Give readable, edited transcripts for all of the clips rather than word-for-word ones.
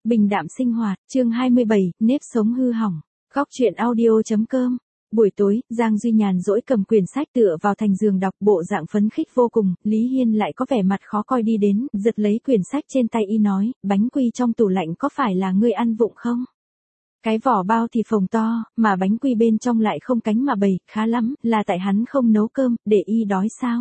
Bình đạm sinh hoạt, chương 27, nếp sống hư hỏng. Góc truyện audio.com. Buổi tối, Giang Duy nhàn rỗi cầm quyển sách tựa vào thành giường đọc, bộ dạng phấn khích vô cùng. Lý Hiên lại có vẻ mặt khó coi đi đến, giật lấy quyển sách trên tay y nói, bánh quy trong tủ lạnh có phải là ngươi ăn vụng không? Cái vỏ bao thì phồng to, mà bánh quy bên trong lại không cánh mà bầy, khá lắm, là tại hắn không nấu cơm, để y đói sao?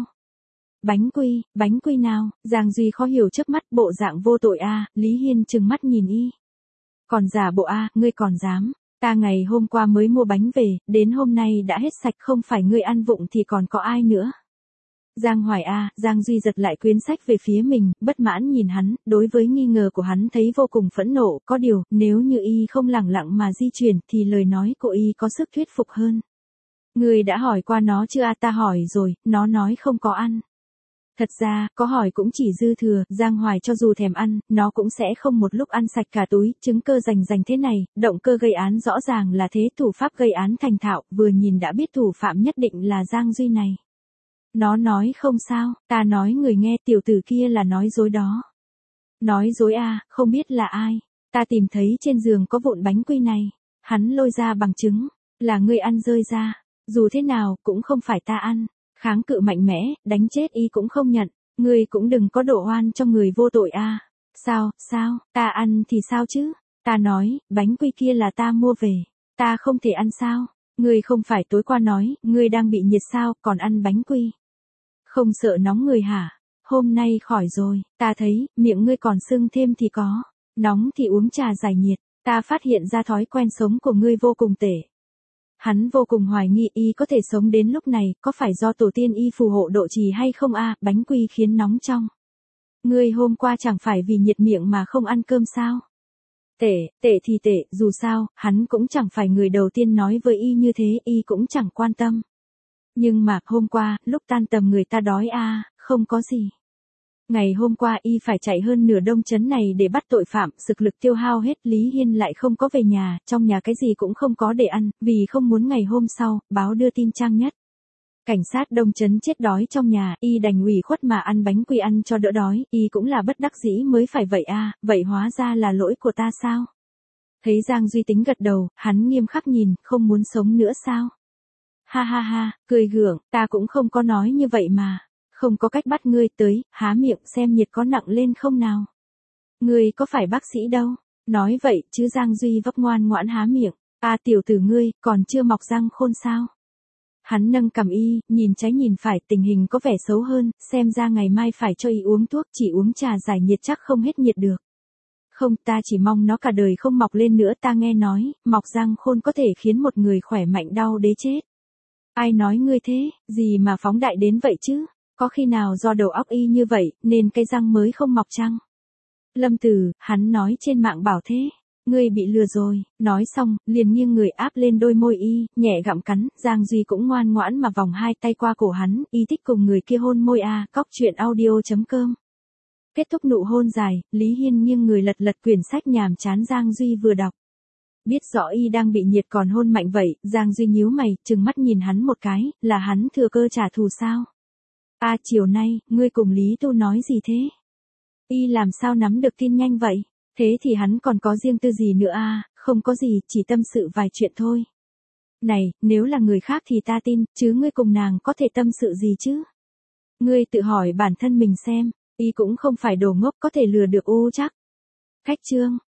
Bánh quy nào? Giang Duy khó hiểu chớp mắt, bộ dạng vô tội a. Lý Hiên trừng mắt nhìn y. Còn giả bộ a, ngươi còn dám? Ta ngày hôm qua mới mua bánh về, đến hôm nay đã hết sạch, không phải ngươi ăn vụng thì còn có ai nữa? Giang Hoài a. Giang Duy giật lại quyển sách về phía mình, bất mãn nhìn hắn, đối với nghi ngờ của hắn thấy vô cùng phẫn nộ, có điều, nếu như y không lẳng lặng mà di chuyển thì lời nói của y có sức thuyết phục hơn. Ngươi đã hỏi qua nó chưa? Ta hỏi rồi, nó nói không có ăn. Thật ra, có hỏi cũng chỉ dư thừa, Giang Hoài cho dù thèm ăn, nó cũng sẽ không một lúc ăn sạch cả túi, chứng cơ rành thế này, động cơ gây án rõ ràng là thế, thủ pháp gây án thành thạo, vừa nhìn đã biết thủ phạm nhất định là Giang Duy này. Nó nói không sao, ta nói người nghe, tiểu tử kia là nói dối đó. Nói dối a, không biết là ai, ta tìm thấy trên giường có vụn bánh quy này, hắn lôi ra bằng chứng, là ngươi ăn rơi ra, dù thế nào cũng không phải ta ăn. Kháng cự mạnh mẽ, đánh chết y cũng không nhận, ngươi cũng đừng có đổ oan cho người vô tội a. Sao, ta ăn thì sao chứ? Ta nói, bánh quy kia là ta mua về, ta không thể ăn sao? Ngươi không phải tối qua nói, ngươi đang bị nhiệt sao, còn ăn bánh quy? Không sợ nóng người hả? Hôm nay khỏi rồi, ta thấy, miệng ngươi còn sưng thêm thì có, nóng thì uống trà giải nhiệt, ta phát hiện ra thói quen sống của ngươi vô cùng tệ. Hắn vô cùng hoài nghi y có thể sống đến lúc này, có phải do tổ tiên y phù hộ độ trì hay không a? Bánh quy khiến nóng trong. Ngươi hôm qua chẳng phải vì nhiệt miệng mà không ăn cơm sao? Tệ thì tệ, dù sao, hắn cũng chẳng phải người đầu tiên nói với y như thế, y cũng chẳng quan tâm. Nhưng mà, hôm qua, lúc tan tầm người ta đói a, không có gì. Ngày hôm qua y phải chạy hơn nửa Đông Trấn này để bắt tội phạm, sức lực tiêu hao hết, Lý Hiên lại không có về nhà, trong nhà cái gì cũng không có để ăn, vì không muốn ngày hôm sau, báo đưa tin trang nhất. Cảnh sát Đông Trấn chết đói trong nhà, y đành ủy khuất mà ăn bánh quy ăn cho đỡ đói, y cũng là bất đắc dĩ mới phải vậy a, vậy hóa ra là lỗi của ta sao? Thấy Giang Duy tính gật đầu, hắn nghiêm khắc nhìn, không muốn sống nữa sao? Ha, cười gượng, ta cũng không có nói như vậy mà. Không có cách bắt ngươi tới, há miệng xem nhiệt có nặng lên không nào. Ngươi có phải bác sĩ đâu. Nói vậy chứ Giang Duy vấp ngoan ngoãn há miệng. Tiểu tử ngươi, còn chưa mọc răng khôn sao. Hắn nâng cằm y, nhìn trái nhìn phải, tình hình có vẻ xấu hơn, xem ra ngày mai phải cho y uống thuốc, chỉ uống trà giải nhiệt chắc không hết nhiệt được. Không, ta chỉ mong nó cả đời không mọc lên nữa, ta nghe nói, mọc răng khôn có thể khiến một người khỏe mạnh đau đến chết. Ai nói ngươi thế, gì mà phóng đại đến vậy chứ? Có khi nào do đầu óc y như vậy, nên cái răng mới không mọc chăng? Lâm Tử, hắn nói trên mạng bảo thế. Ngươi bị lừa rồi, nói xong, liền nghiêng người áp lên đôi môi y, nhẹ gặm cắn, Giang Duy cũng ngoan ngoãn mà vòng hai tay qua cổ hắn, y thích cùng người kia hôn môi a. Cóc truyện audio.com. Kết thúc nụ hôn dài, Lý Hiên nghiêng người lật quyển sách nhàm chán Giang Duy vừa đọc. Biết rõ y đang bị nhiệt còn hôn mạnh vậy, Giang Duy nhíu mày, trừng mắt nhìn hắn một cái, là hắn thừa cơ trả thù sao? Chiều nay, ngươi cùng Lý Tu nói gì thế? Y làm sao nắm được tin nhanh vậy? Thế thì hắn còn có riêng tư gì nữa không có gì, chỉ tâm sự vài chuyện thôi. Này, nếu là người khác thì ta tin, chứ ngươi cùng nàng có thể tâm sự gì chứ? Ngươi tự hỏi bản thân mình xem, y cũng không phải đồ ngốc có thể lừa được chắc. Cách chương.